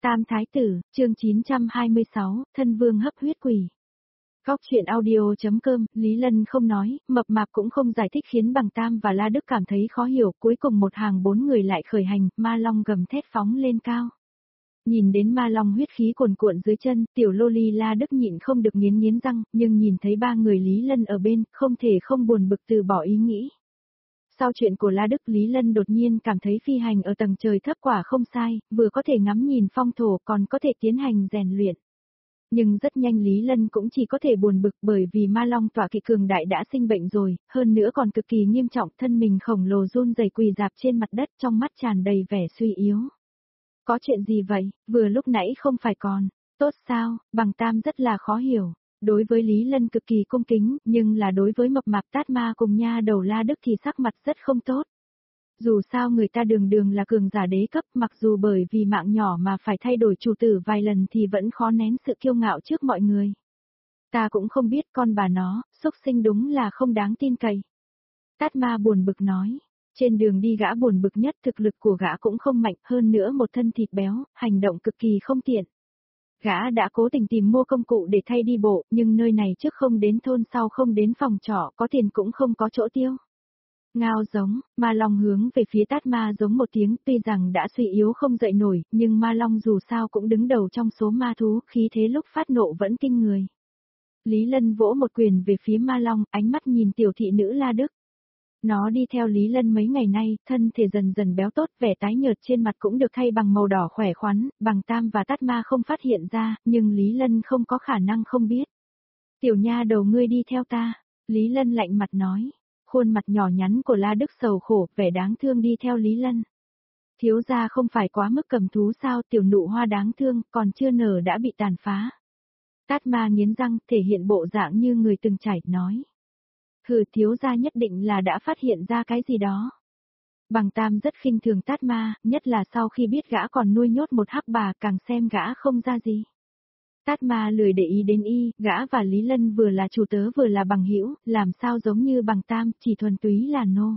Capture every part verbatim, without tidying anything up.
Tam Thái Tử, chương chín trăm hai mươi sáu, thân vương hấp huyết quỷ. Góc truyện audio.com, Lý Lân không nói, mập mạp cũng không giải thích khiến Bằng Tam và La Đức cảm thấy khó hiểu, cuối cùng một hàng bốn người lại khởi hành, ma long gầm thét phóng lên cao. Nhìn đến ma long huyết khí cuồn cuộn dưới chân, tiểu lô ly La Đức nhịn không được nghiến nghiến răng, nhưng nhìn thấy ba người Lý Lân ở bên, không thể không buồn bực từ bỏ ý nghĩ. Sau chuyện của La Đức, Lý Lân đột nhiên cảm thấy phi hành ở tầng trời thấp quả không sai, vừa có thể ngắm nhìn phong thổ còn có thể tiến hành rèn luyện. Nhưng rất nhanh Lý Lân cũng chỉ có thể buồn bực bởi vì ma long tọa kỵ cường đại đã sinh bệnh rồi, hơn nữa còn cực kỳ nghiêm trọng, thân mình khổng lồ run rẩy quỳ rạp trên mặt đất, trong mắt tràn đầy vẻ suy yếu. Có chuyện gì vậy, vừa lúc nãy không phải còn, tốt sao, Bằng Tam rất là khó hiểu. Đối với Lý Lân cực kỳ cung kính, nhưng là đối với mập mạp Tát Ma cùng nha đầu La Đức thì sắc mặt rất không tốt. Dù sao người ta đường đường là cường giả đế cấp, mặc dù bởi vì mạng nhỏ mà phải thay đổi chủ tử vài lần thì vẫn khó nén sự kiêu ngạo trước mọi người. Ta cũng không biết con bà nó, xúc sinh đúng là không đáng tin cậy. Tát Ma buồn bực nói, trên đường đi gã buồn bực nhất, thực lực của gã cũng không mạnh, hơn nữa một thân thịt béo, hành động cực kỳ không tiện. Gã đã cố tình tìm mua công cụ để thay đi bộ, nhưng nơi này trước không đến thôn sau không đến phòng trọ, có tiền cũng không có chỗ tiêu. Ngao giống, ma long hướng về phía Tát Ma giống một tiếng, tuy rằng đã suy yếu không dậy nổi, nhưng ma long dù sao cũng đứng đầu trong số ma thú, khí thế lúc phát nộ vẫn kinh người. Lý Lân vỗ một quyền về phía ma long, ánh mắt nhìn tiểu thị nữ La Đức. Nó đi theo Lý Lân mấy ngày nay, thân thể dần dần béo tốt, vẻ tái nhợt trên mặt cũng được thay bằng màu đỏ khỏe khoắn, Bằng Tam và Tát Ma không phát hiện ra, nhưng Lý Lân không có khả năng không biết. Tiểu nha đầu ngươi đi theo ta, Lý Lân lạnh mặt nói, khuôn mặt nhỏ nhắn của La Đức sầu khổ, vẻ đáng thương đi theo Lý Lân. Thiếu gia không phải quá mức cầm thú sao, tiểu nụ hoa đáng thương, còn chưa nở đã bị tàn phá. Tát Ma nghiến răng, thể hiện bộ dạng như người từng trải, nói. Hừ, thiếu gia nhất định là đã phát hiện ra cái gì đó. Bằng Tam rất khinh thường Tát Ma, nhất là sau khi biết gã còn nuôi nhốt một hắc bà, càng xem gã không ra gì. Tát Ma lười để ý đến y, gã và Lý Lân vừa là chủ tớ vừa là bằng hữu, làm sao giống như Bằng Tam, chỉ thuần túy là nô.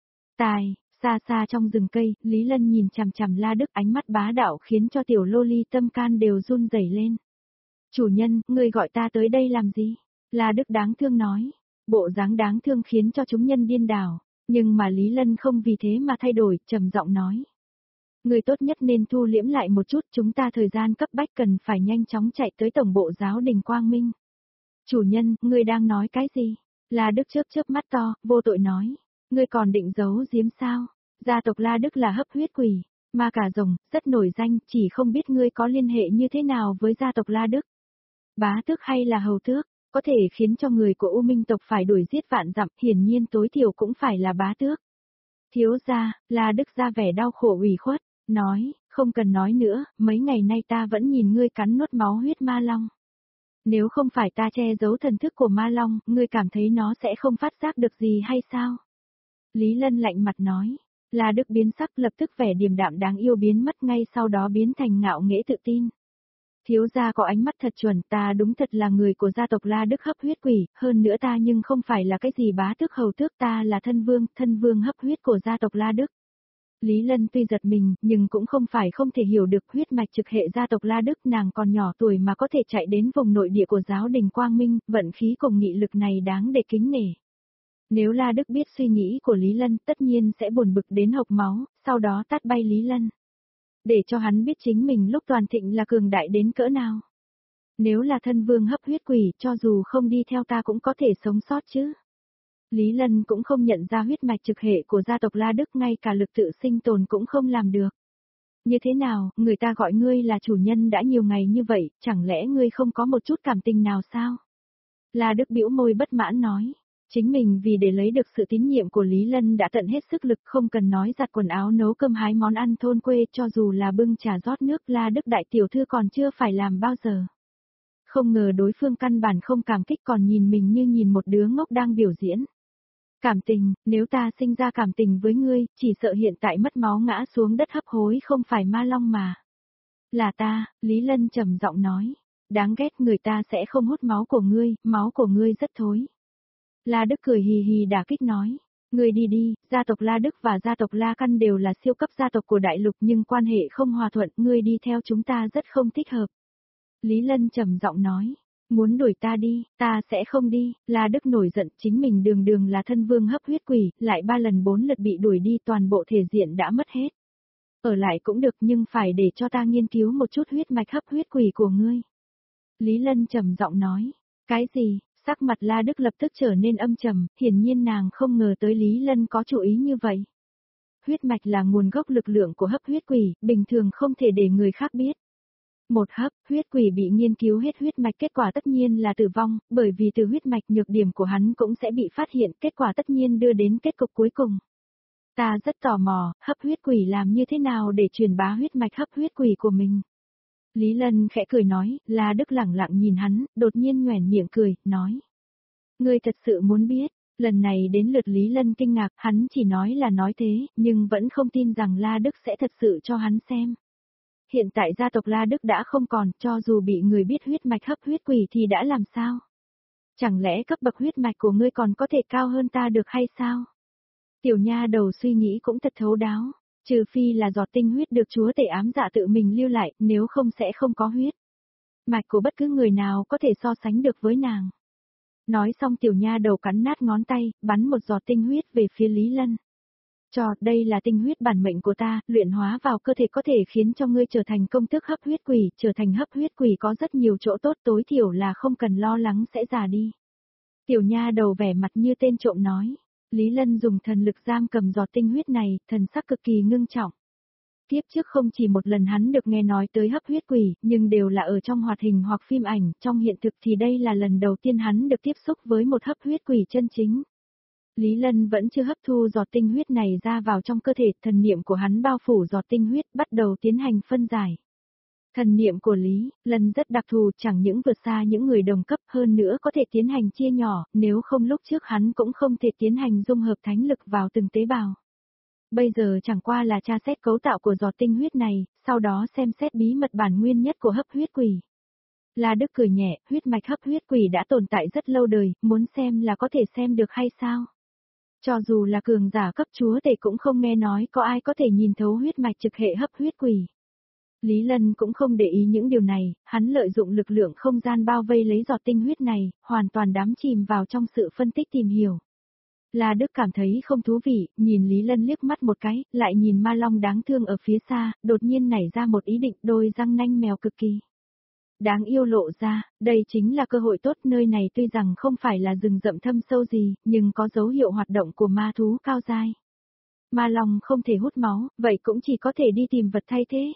Tài, xa xa trong rừng cây, Lý Lân nhìn chằm chằm La Đức, ánh mắt bá đạo khiến cho tiểu lô ly tâm can đều run rẩy lên. Chủ nhân, ngươi gọi ta tới đây làm gì? La Đức đáng thương nói. Bộ dáng đáng thương khiến cho chúng nhân điên đảo, nhưng mà Lý Lân không vì thế mà thay đổi, trầm giọng nói. Người tốt nhất nên thu liễm lại một chút, chúng ta thời gian cấp bách cần phải nhanh chóng chạy tới tổng bộ giáo đình Quang Minh. Chủ nhân, ngươi đang nói cái gì? La Đức chớp chớp mắt to, vô tội nói. Ngươi còn định giấu giếm sao? Gia tộc La Đức là hấp huyết quỷ, ma cả rồng, rất nổi danh, chỉ không biết ngươi có liên hệ như thế nào với gia tộc La Đức. Bá tước hay là hầu tước? Có thể khiến cho người của U Minh tộc phải đuổi giết vạn dặm, hiển nhiên tối thiểu cũng phải là bá tước. Thiếu gia, La Đức ra vẻ đau khổ ủy khuất, nói, không cần nói nữa, mấy ngày nay ta vẫn nhìn ngươi cắn nuốt máu huyết ma long. Nếu không phải ta che giấu thần thức của ma long, ngươi cảm thấy nó sẽ không phát giác được gì hay sao? Lý Lân lạnh mặt nói, La Đức biến sắc, lập tức vẻ điềm đạm đáng yêu biến mất, ngay sau đó biến thành ngạo nghễ tự tin. Thiếu gia có ánh mắt thật chuẩn, ta đúng thật là người của gia tộc La Đức hấp huyết quỷ, hơn nữa ta nhưng không phải là cái gì bá tước hầu tước, ta là thân vương, thân vương hấp huyết của gia tộc La Đức. Lý Lân tuy giật mình, nhưng cũng không phải không thể hiểu được huyết mạch trực hệ gia tộc La Đức, nàng còn nhỏ tuổi mà có thể chạy đến vùng nội địa của giáo đình Quang Minh, vận khí cùng nghị lực này đáng để kính nể. Nếu La Đức biết suy nghĩ của Lý Lân, tất nhiên sẽ buồn bực đến hộc máu, sau đó tát bay Lý Lân. Để cho hắn biết chính mình lúc toàn thịnh là cường đại đến cỡ nào. Nếu là thân vương hấp huyết quỷ, cho dù không đi theo ta cũng có thể sống sót chứ. Lý Lân cũng không nhận ra huyết mạch trực hệ của gia tộc La Đức, ngay cả lực tự sinh tồn cũng không làm được. Như thế nào, người ta gọi ngươi là chủ nhân đã nhiều ngày như vậy, chẳng lẽ ngươi không có một chút cảm tình nào sao? La Đức bĩu môi bất mãn nói. Chính mình vì để lấy được sự tín nhiệm của Lý Lân đã tận hết sức lực, không cần nói giặt quần áo nấu cơm hái món ăn thôn quê, cho dù là bưng trà rót nước, La Đức đại tiểu thư còn chưa phải làm bao giờ. Không ngờ đối phương căn bản không cảm kích, còn nhìn mình như nhìn một đứa ngốc đang biểu diễn. Cảm tình, nếu ta sinh ra cảm tình với ngươi, chỉ sợ hiện tại mất máu ngã xuống đất hấp hối không phải ma long mà. Là ta, Lý Lân trầm giọng nói. Đáng ghét, người ta sẽ không hút máu của ngươi, máu của ngươi rất thối. La Đức cười hì hì đả kích nói, Ngươi đi đi, gia tộc La Đức và gia tộc La Căn đều là siêu cấp gia tộc của đại lục nhưng quan hệ không hòa thuận, ngươi đi theo chúng ta rất không thích hợp. Lý Lân trầm giọng nói, muốn đuổi ta đi, ta sẽ không đi. La Đức nổi giận, chính mình đường đường là thân vương hấp huyết quỷ, lại ba lần bốn lượt bị đuổi đi, toàn bộ thể diện đã mất hết. Ở lại cũng được nhưng phải để cho ta nghiên cứu một chút huyết mạch hấp huyết quỷ của ngươi. Lý Lân trầm giọng nói, cái gì? Sắc mặt La Đức lập tức trở nên âm trầm, hiển nhiên nàng không ngờ tới Lý Lân có chủ ý như vậy. Huyết mạch là nguồn gốc lực lượng của hấp huyết quỷ, bình thường không thể để người khác biết. Một hấp, huyết quỷ bị nghiên cứu hết huyết mạch, kết quả tất nhiên là tử vong, bởi vì từ huyết mạch nhược điểm của hắn cũng sẽ bị phát hiện, kết quả tất nhiên đưa đến kết cục cuối cùng. Ta rất tò mò, hấp huyết quỷ làm như thế nào để truyền bá huyết mạch hấp huyết quỷ của mình. Lý Lân khẽ cười nói, La Đức lẳng lặng nhìn hắn, đột nhiên nhoẻn miệng cười, nói. Ngươi thật sự muốn biết, lần này đến lượt Lý Lân kinh ngạc, hắn chỉ nói là nói thế, nhưng vẫn không tin rằng La Đức sẽ thật sự cho hắn xem. Hiện tại gia tộc La Đức đã không còn, cho dù bị người biết huyết mạch hấp huyết quỷ thì đã làm sao? Chẳng lẽ cấp bậc huyết mạch của ngươi còn có thể cao hơn ta được hay sao? Tiểu nha đầu suy nghĩ cũng thật thấu đáo. Trừ phi là giọt tinh huyết được chúa tể ám dạ tự mình lưu lại, nếu không sẽ không có huyết. Mạch của bất cứ người nào có thể so sánh được với nàng. Nói xong tiểu nha đầu cắn nát ngón tay, bắn một giọt tinh huyết về phía Lý Lân. Cho, đây là tinh huyết bản mệnh của ta, luyện hóa vào cơ thể có thể khiến cho ngươi trở thành công tước hấp huyết quỷ, trở thành hấp huyết quỷ có rất nhiều chỗ tốt, tối thiểu là không cần lo lắng sẽ già đi. Tiểu nha đầu vẻ mặt như tên trộm nói. Lý Lân dùng thần lực giam cầm giọt tinh huyết này, thần sắc cực kỳ ngưng trọng. Tiếp trước không chỉ một lần hắn được nghe nói tới hấp huyết quỷ, nhưng đều là ở trong hoạt hình hoặc phim ảnh, trong hiện thực thì đây là lần đầu tiên hắn được tiếp xúc với một hấp huyết quỷ chân chính. Lý Lân vẫn chưa hấp thu giọt tinh huyết này ra vào trong cơ thể, thần niệm của hắn bao phủ giọt tinh huyết, bắt đầu tiến hành phân giải. Thần niệm của Lý Lân rất đặc thù, chẳng những vượt xa những người đồng cấp, hơn nữa có thể tiến hành chia nhỏ, nếu không lúc trước hắn cũng không thể tiến hành dung hợp thánh lực vào từng tế bào. Bây giờ chẳng qua là tra xét cấu tạo của giọt tinh huyết này, sau đó xem xét bí mật bản nguyên nhất của hấp huyết quỷ. La Đức cười nhẹ, huyết mạch hấp huyết quỷ đã tồn tại rất lâu đời, muốn xem là có thể xem được hay sao? Cho dù là cường giả cấp chúa tể cũng không nghe nói có ai có thể nhìn thấu huyết mạch trực hệ hấp huyết quỷ. Lý Lân cũng không để ý những điều này, hắn lợi dụng lực lượng không gian bao vây lấy giọt tinh huyết này, hoàn toàn đắm chìm vào trong sự phân tích tìm hiểu. La Đức cảm thấy không thú vị, nhìn Lý Lân liếc mắt một cái, lại nhìn ma long đáng thương ở phía xa, đột nhiên nảy ra một ý định, đôi răng nanh mèo cực kỳ đáng yêu lộ ra, đây chính là cơ hội tốt, nơi này tuy rằng không phải là rừng rậm thâm sâu gì, nhưng có dấu hiệu hoạt động của ma thú cao giai. Ma long không thể hút máu, vậy cũng chỉ có thể đi tìm vật thay thế.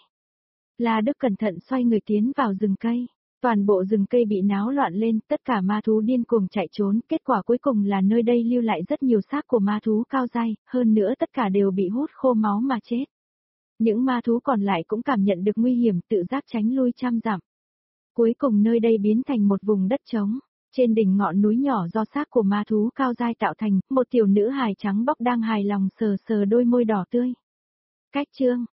La Đức cẩn thận xoay người tiến vào rừng cây. Toàn bộ rừng cây bị náo loạn lên, tất cả ma thú điên cuồng chạy trốn, kết quả cuối cùng là nơi đây lưu lại rất nhiều xác của ma thú cao giai, hơn nữa tất cả đều bị hút khô máu mà chết. Những ma thú còn lại cũng cảm nhận được nguy hiểm, tự giác tránh lui trăm dặm. Cuối cùng nơi đây biến thành một vùng đất trống. Trên đỉnh ngọn núi nhỏ do xác của ma thú cao giai tạo thành, một tiểu nữ hài trắng bóc đang hài lòng sờ sờ đôi môi đỏ tươi. Cách chương